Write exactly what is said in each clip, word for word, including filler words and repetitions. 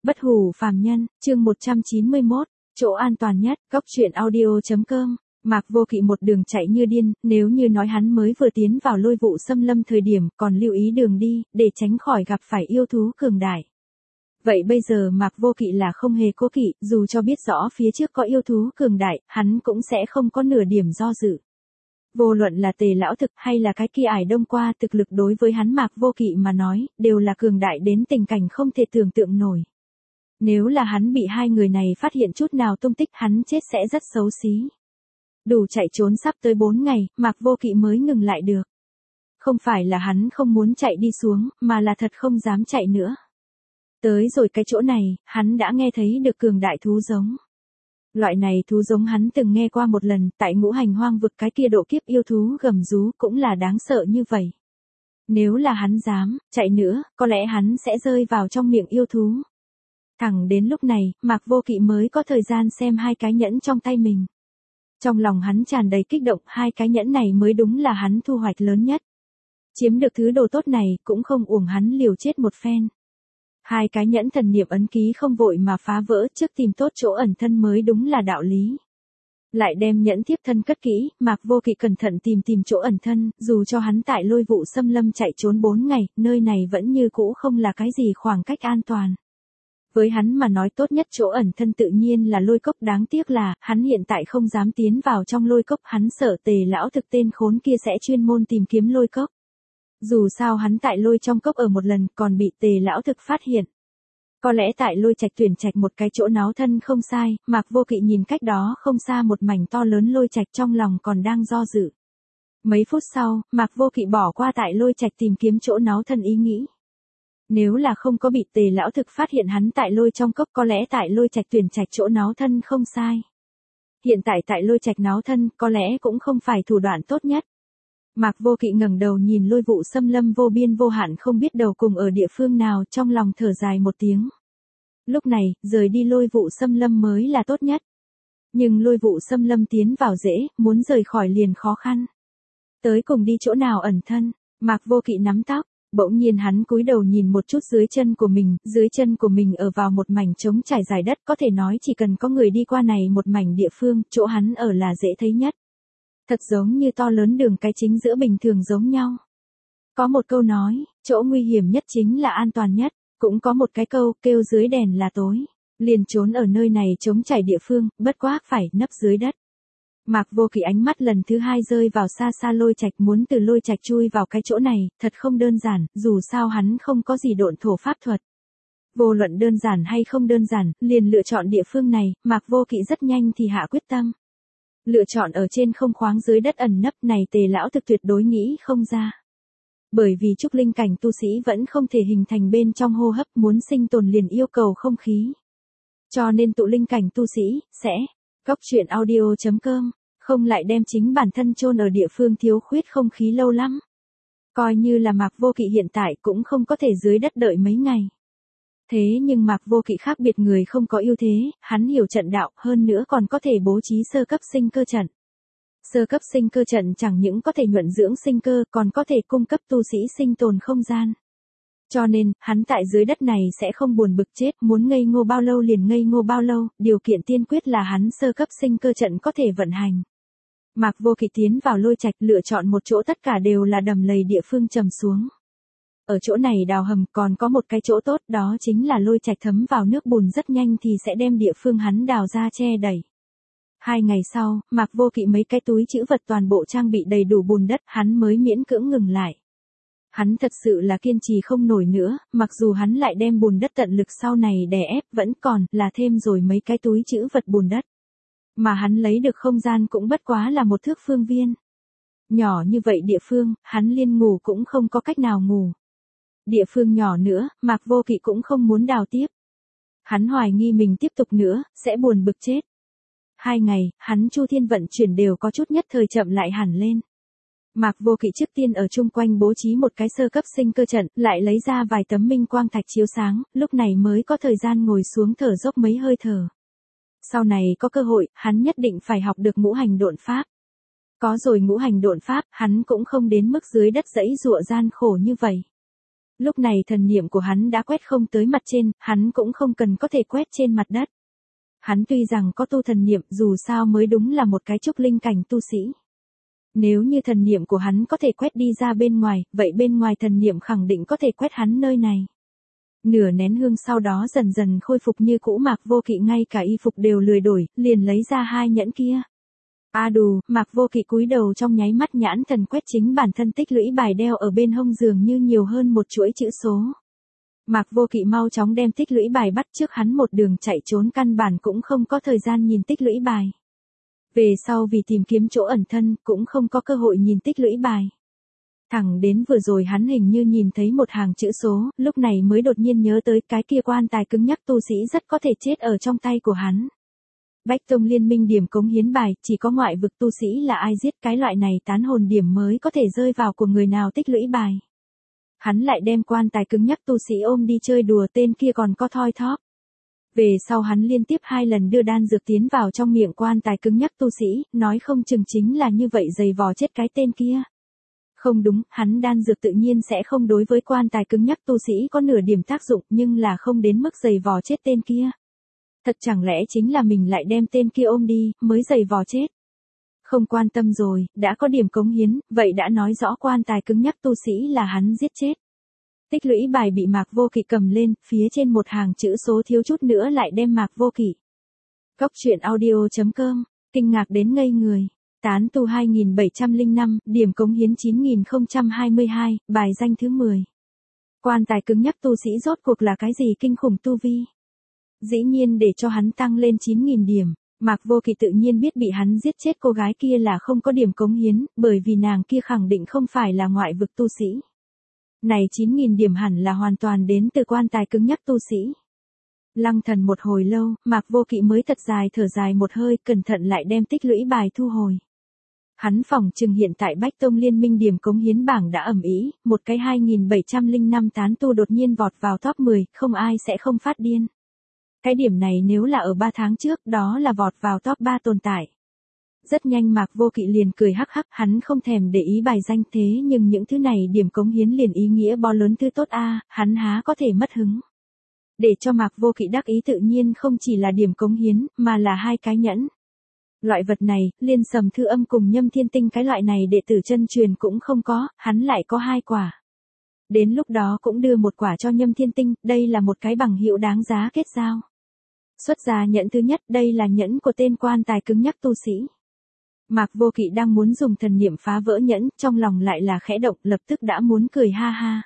Bất hủ phàm nhân, chương một trăm chín mươi mốt, chỗ an toàn nhất, góc truyện audio.com. Mạc Vô Kỵ một đường chạy như điên, nếu như nói hắn mới vừa tiến vào lôi vụ xâm lâm thời điểm còn lưu ý đường đi, để tránh khỏi gặp phải yêu thú cường đại. Vậy bây giờ Mạc Vô Kỵ là không hề cố kỵ, dù cho biết rõ phía trước có yêu thú cường đại, hắn cũng sẽ không có nửa điểm do dự. Vô luận là Tề lão thực hay là cái kia ải đông qua, thực lực đối với hắn Mạc Vô Kỵ mà nói, đều là cường đại đến tình cảnh không thể tưởng tượng nổi. Nếu là hắn bị hai người này phát hiện chút nào tung tích, hắn chết sẽ rất xấu xí. Đủ chạy trốn sắp tới bốn ngày, Mạc Vô Kỵ mới ngừng lại được. Không phải là hắn không muốn chạy đi xuống, mà là thật không dám chạy nữa. Tới rồi cái chỗ này, hắn đã nghe thấy được cường đại thú giống. Loại này thú giống hắn từng nghe qua một lần, tại Ngũ Hành Hoang vực cái kia độ kiếp yêu thú gầm rú cũng là đáng sợ như vậy. Nếu là hắn dám chạy nữa, có lẽ hắn sẽ rơi vào trong miệng yêu thú. Thẳng đến lúc này, Mạc Vô Kỵ mới có thời gian xem hai cái nhẫn trong tay mình. Trong lòng hắn tràn đầy kích động, hai cái nhẫn này mới đúng là hắn thu hoạch lớn nhất. Chiếm được thứ đồ tốt này, cũng không uổng hắn liều chết một phen. Hai cái nhẫn thần niệm ấn ký không vội mà phá vỡ, trước tìm tốt chỗ ẩn thân mới đúng là đạo lý. Lại đem nhẫn tiếp thân cất kỹ, Mạc Vô Kỵ cẩn thận tìm tìm chỗ ẩn thân, dù cho hắn tại lôi vụ xâm lâm chạy trốn bốn ngày, nơi này vẫn như cũ không là cái gì khoảng cách an toàn. Với hắn mà nói tốt nhất chỗ ẩn thân tự nhiên là lôi cốc, đáng tiếc là, hắn hiện tại không dám tiến vào trong lôi cốc, hắn sợ Tề lão thực tên khốn kia sẽ chuyên môn tìm kiếm lôi cốc. Dù sao hắn tại lôi trong cốc ở một lần còn bị Tề lão thực phát hiện. Có lẽ tại lôi trạch tuyển trạch một cái chỗ náo thân không sai, Mạc Vô Kỵ nhìn cách đó không xa một mảnh to lớn lôi trạch, trong lòng còn đang do dự. Mấy phút sau, Mạc Vô Kỵ bỏ qua tại lôi trạch tìm kiếm chỗ náo thân ý nghĩ. Nếu là không có bị Tề lão thực phát hiện hắn tại lôi trong cốc, có lẽ tại lôi trạch tuyển trạch chỗ náo thân không sai. Hiện tại tại lôi trạch náo thân, có lẽ cũng không phải thủ đoạn tốt nhất. Mạc Vô Kỵ ngẩng đầu nhìn lôi vụ xâm lâm vô biên vô hạn không biết đầu cùng ở địa phương nào, trong lòng thở dài một tiếng. Lúc này, rời đi lôi vụ xâm lâm mới là tốt nhất. Nhưng lôi vụ xâm lâm tiến vào dễ, muốn rời khỏi liền khó khăn. Tới cùng đi chỗ nào ẩn thân, Mạc Vô Kỵ nắm tóc, bỗng nhiên hắn cúi đầu nhìn một chút dưới chân của mình, dưới chân của mình ở vào một mảnh trống trải dài đất, có thể nói chỉ cần có người đi qua này một mảnh địa phương, chỗ hắn ở là dễ thấy nhất. Thật giống như to lớn đường cái chính giữa bình thường giống nhau. Có một câu nói, chỗ nguy hiểm nhất chính là an toàn nhất, cũng có một cái câu, kêu dưới đèn là tối. Liền trốn ở nơi này trống trải địa phương, bất quá phải nấp dưới đất. Mạc Vô Kỵ ánh mắt lần thứ hai rơi vào xa xa lôi trạch, muốn từ lôi trạch chui vào cái chỗ này, thật không đơn giản, dù sao hắn không có gì độn thổ pháp thuật. Vô luận đơn giản hay không đơn giản, liền lựa chọn địa phương này, Mạc Vô Kỵ rất nhanh thì hạ quyết tâm. Lựa chọn ở trên không khoáng dưới đất ẩn nấp này Tề lão thực tuyệt đối nghĩ không ra. Bởi vì trúc linh cảnh tu sĩ vẫn không thể hình thành bên trong hô hấp, muốn sinh tồn liền yêu cầu không khí. Cho nên tụ linh cảnh tu sĩ, sẽ, góc truyện audio.com, không lại đem chính bản thân chôn ở địa phương thiếu khuyết không khí lâu lắm. Coi như là Mạc Vô Kỵ hiện tại cũng không có thể dưới đất đợi mấy ngày. Thế nhưng Mạc Vô Kỵ khác biệt người không có ưu thế, hắn hiểu trận đạo, hơn nữa còn có thể bố trí sơ cấp sinh cơ trận. Sơ cấp sinh cơ trận chẳng những có thể nhuận dưỡng sinh cơ, còn có thể cung cấp tu sĩ sinh tồn không gian. Cho nên, hắn tại dưới đất này sẽ không buồn bực chết, muốn ngây ngô bao lâu liền ngây ngô bao lâu, điều kiện tiên quyết là hắn sơ cấp sinh cơ trận có thể vận hành. Mạc Vô Kỵ tiến vào lôi trạch, lựa chọn một chỗ tất cả đều là đầm lầy địa phương trầm xuống. Ở chỗ này đào hầm, còn có một cái chỗ tốt, đó chính là lôi trạch thấm vào nước bùn rất nhanh thì sẽ đem địa phương hắn đào ra che đẩy. Hai ngày sau, Mạc Vô Kỵ mấy cái túi trữ vật toàn bộ trang bị đầy đủ bùn đất, hắn mới miễn cưỡng ngừng lại. Hắn thật sự là kiên trì không nổi nữa, mặc dù hắn lại đem bùn đất tận lực sau này đè ép, vẫn còn là thêm rồi mấy cái túi trữ vật bùn đất. Mà hắn lấy được không gian cũng bất quá là một thước phương viên. Nhỏ như vậy địa phương, hắn liên ngủ cũng không có cách nào ngủ. Địa phương nhỏ nữa, Mạc Vô Kỵ cũng không muốn đào tiếp. Hắn hoài nghi mình tiếp tục nữa, sẽ buồn bực chết. Hai ngày, hắn chu thiên vận chuyển đều có chút nhất thời chậm lại hẳn lên. Mạc Vô Kỵ trước tiên ở chung quanh bố trí một cái sơ cấp sinh cơ trận, lại lấy ra vài tấm minh quang thạch chiếu sáng, lúc này mới có thời gian ngồi xuống thở dốc mấy hơi thở. Sau này có cơ hội, hắn nhất định phải học được ngũ hành độn pháp. Có rồi ngũ hành độn pháp, hắn cũng không đến mức dưới đất dẫy dụa gian khổ như vậy. Lúc này thần niệm của hắn đã quét không tới mặt trên, hắn cũng không cần có thể quét trên mặt đất. Hắn tuy rằng có tu thần niệm, dù sao mới đúng là một cái trúc linh cảnh tu sĩ. Nếu như thần niệm của hắn có thể quét đi ra bên ngoài, vậy bên ngoài thần niệm khẳng định có thể quét hắn nơi này. Nửa nén hương sau đó dần dần khôi phục như cũ, Mạc Vô Kỵ ngay cả y phục đều lười đổi, liền lấy ra hai nhẫn kia. A đù, Mạc Vô Kỵ cúi đầu trong nháy mắt nhãn thần quét chính bản thân tích lũy bài đeo ở bên hông dường như nhiều hơn một chuỗi chữ số. Mạc Vô Kỵ mau chóng đem tích lũy bài bắt trước hắn một đường chạy trốn căn bản cũng không có thời gian nhìn tích lũy bài. Về sau vì tìm kiếm chỗ ẩn thân cũng không có cơ hội nhìn tích lũy bài. Thẳng đến vừa rồi hắn hình như nhìn thấy một hàng chữ số, lúc này mới đột nhiên nhớ tới cái kia quan tài cứng nhắc tu sĩ rất có thể chết ở trong tay của hắn. Bách Tông Liên Minh điểm cống hiến bài, chỉ có ngoại vực tu sĩ là ai giết cái loại này tán hồn điểm mới có thể rơi vào của người nào tích lũy bài. Hắn lại đem quan tài cứng nhắc tu sĩ ôm đi chơi đùa, tên kia còn có thoi thóp. Về sau hắn liên tiếp hai lần đưa đan dược tiến vào trong miệng quan tài cứng nhắc tu sĩ, nói không chừng chính là như vậy giày vò chết cái tên kia. Không đúng, hắn đan dược tự nhiên sẽ không đối với quan tài cứng nhắc tu sĩ có nửa điểm tác dụng, nhưng là không đến mức giày vò chết tên kia. Thật chẳng lẽ chính là mình lại đem tên kia ôm đi, mới giày vò chết. Không quan tâm rồi, đã có điểm cống hiến, vậy đã nói rõ quan tài cứng nhắc tu sĩ là hắn giết chết. Tích lũy bài bị Mạc Vô Kỵ cầm lên, phía trên một hàng chữ số thiếu chút nữa lại đem Mạc Vô Kỵ. Góc truyện audio chấm com, kinh ngạc đến ngây người. Tán tu hai nghìn bảy trăm lẻ năm, điểm cống hiến chín nghìn không trăm hai mươi hai, bài danh thứ mười. Quan tài cứng nhắc tu sĩ rốt cuộc là cái gì kinh khủng tu vi? Dĩ nhiên để cho hắn tăng lên chín nghìn điểm, Mạc Vô Kỵ tự nhiên biết bị hắn giết chết cô gái kia là không có điểm cống hiến, bởi vì nàng kia khẳng định không phải là ngoại vực tu sĩ. Này chín nghìn điểm hẳn là hoàn toàn đến từ quan tài cứng nhắc tu sĩ. Lăng thần một hồi lâu, Mạc Vô Kỵ mới thật dài thở dài một hơi, cẩn thận lại đem tích lũy bài thu hồi. Hắn phỏng chừng hiện tại Bách Tông Liên Minh điểm cống hiến bảng đã ầm ĩ, một cái hai nghìn bảy trăm lẻ năm tán tu đột nhiên vọt vào top mười, không ai sẽ không phát điên. Cái điểm này nếu là ở ba tháng trước, đó là vọt vào top ba tồn tại. Rất nhanh Mạc Vô Kỵ liền cười hắc hắc, hắn không thèm để ý bài danh, thế nhưng những thứ này điểm cống hiến liền ý nghĩa bo lớn thứ tốt a, hắn há có thể mất hứng. Để cho Mạc Vô Kỵ đắc ý tự nhiên không chỉ là điểm cống hiến, mà là hai cái nhẫn. Loại vật này, liên sầm thư âm cùng nhâm thiên tinh cái loại này đệ tử chân truyền cũng không có, hắn lại có hai quả. Đến lúc đó cũng đưa một quả cho nhâm thiên tinh, đây là một cái bằng hữu đáng giá kết giao. Xuất ra nhẫn thứ nhất, đây là nhẫn của tên quan tài cứng nhắc tu sĩ. Mạc Vô Kỵ đang muốn dùng thần niệm phá vỡ nhẫn, trong lòng lại là khẽ động, lập tức đã muốn cười ha ha.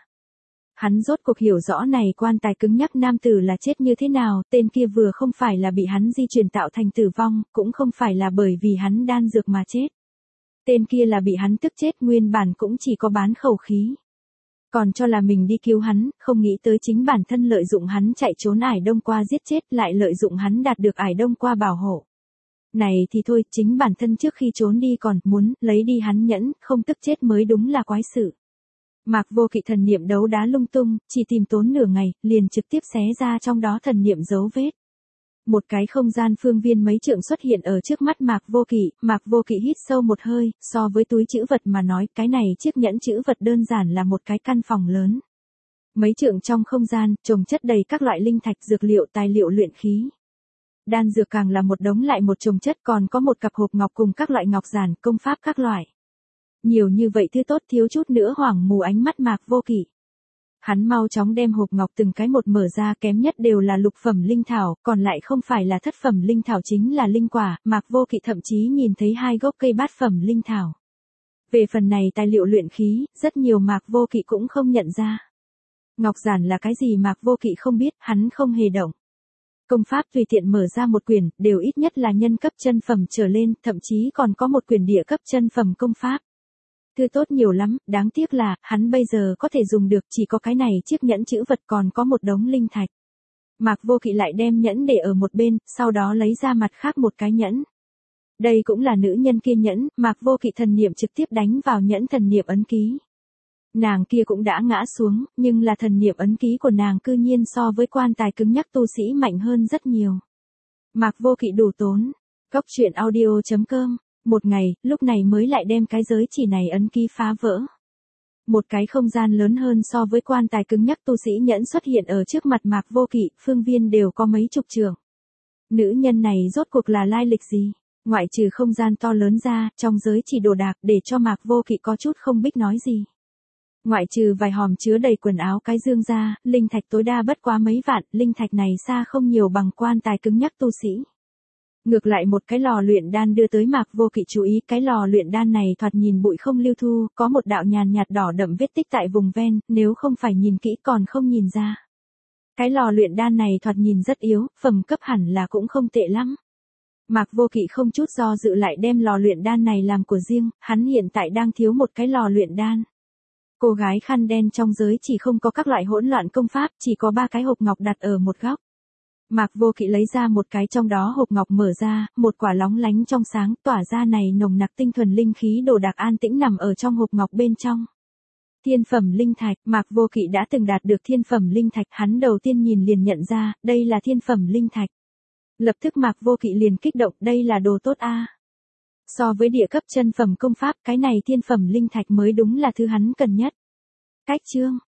Hắn rốt cuộc hiểu rõ này quan tài cứng nhắc nam tử là chết như thế nào, tên kia vừa không phải là bị hắn di truyền tạo thành tử vong, cũng không phải là bởi vì hắn đan dược mà chết. Tên kia là bị hắn tức chết, nguyên bản cũng chỉ có bán khẩu khí. Còn cho là mình đi cứu hắn, không nghĩ tới chính bản thân lợi dụng hắn chạy trốn ải đông qua giết chết, lại lợi dụng hắn đạt được ải đông qua bảo hộ. Này thì thôi, chính bản thân trước khi trốn đi còn muốn lấy đi hắn nhẫn, không tức chết mới đúng là quái sự. Mạc Vô Kỵ thần niệm đấu đá lung tung, chỉ tìm tốn nửa ngày, liền trực tiếp xé ra trong đó thần niệm dấu vết. Một cái không gian phương viên mấy trượng xuất hiện ở trước mắt Mạc Vô Kỵ, Mạc Vô Kỵ hít sâu một hơi, so với túi trữ vật mà nói, cái này chiếc nhẫn trữ vật đơn giản là một cái căn phòng lớn. Mấy trượng trong không gian, chồng chất đầy các loại linh thạch, dược liệu, tài liệu luyện khí. Đan dược càng là một đống lại một chồng chất, còn có một cặp hộp ngọc cùng các loại ngọc giản, công pháp các loại. Nhiều như vậy thứ tốt thiếu chút nữa hoảng mù ánh mắt Mạc Vô Kỵ. Hắn mau chóng đem hộp ngọc từng cái một mở ra, kém nhất đều là lục phẩm linh thảo, còn lại không phải là thất phẩm linh thảo chính là linh quả, Mạc Vô Kỵ thậm chí nhìn thấy hai gốc cây bát phẩm linh thảo. Về phần này tài liệu luyện khí, rất nhiều Mạc Vô Kỵ cũng không nhận ra. Ngọc giản là cái gì Mạc Vô Kỵ không biết, hắn không hề động. Công pháp tùy tiện mở ra một quyển, đều ít nhất là nhân cấp chân phẩm trở lên, thậm chí còn có một quyển địa cấp chân phẩm công pháp. Thư tốt nhiều lắm, đáng tiếc là, hắn bây giờ có thể dùng được chỉ có cái này chiếc nhẫn chữ vật, còn có một đống linh thạch. Mạc Vô Kỵ lại đem nhẫn để ở một bên, sau đó lấy ra mặt khác một cái nhẫn. Đây cũng là nữ nhân kia nhẫn, Mạc Vô Kỵ thần niệm trực tiếp đánh vào nhẫn thần niệm ấn ký. Nàng kia cũng đã ngã xuống, nhưng là thần niệm ấn ký của nàng cư nhiên so với quan tài cứng nhắc tu sĩ mạnh hơn rất nhiều. Mạc Vô Kỵ đủ tốn. Góc truyện audio chấm com. Một ngày, lúc này mới lại đem cái giới chỉ này ấn ký phá vỡ. Một cái không gian lớn hơn so với quan tài cứng nhắc tu sĩ nhẫn xuất hiện ở trước mặt Mạc Vô Kỵ, phương viên đều có mấy chục trượng. Nữ nhân này rốt cuộc là lai lịch gì? Ngoại trừ không gian to lớn ra, trong giới chỉ đồ đạc để cho Mạc Vô Kỵ có chút không biết nói gì. Ngoại trừ vài hòm chứa đầy quần áo cái dương ra, linh thạch tối đa bất quá mấy vạn, linh thạch này xa không nhiều bằng quan tài cứng nhắc tu sĩ. Ngược lại một cái lò luyện đan đưa tới Mạc Vô Kỵ chú ý, cái lò luyện đan này thoạt nhìn bụi không lưu thu, có một đạo nhàn nhạt đỏ đậm vết tích tại vùng ven, nếu không phải nhìn kỹ còn không nhìn ra. Cái lò luyện đan này thoạt nhìn rất yếu, phẩm cấp hẳn là cũng không tệ lắm. Mạc Vô Kỵ không chút do dự lại đem lò luyện đan này làm của riêng, hắn hiện tại đang thiếu một cái lò luyện đan. Cô gái khăn đen trong giới chỉ không có các loại hỗn loạn công pháp, chỉ có ba cái hộp ngọc đặt ở một góc. Mạc Vô Kỵ lấy ra một cái trong đó hộp ngọc mở ra, một quả lóng lánh trong sáng, tỏa ra này nồng nặc tinh thuần linh khí đồ đạc an tĩnh nằm ở trong hộp ngọc bên trong. Thiên phẩm linh thạch, Mạc Vô Kỵ đã từng đạt được thiên phẩm linh thạch, hắn đầu tiên nhìn liền nhận ra, đây là thiên phẩm linh thạch. Lập tức Mạc Vô Kỵ liền kích động, đây là đồ tốt a. So với địa cấp chân phẩm công pháp, cái này thiên phẩm linh thạch mới đúng là thứ hắn cần nhất. Cách chương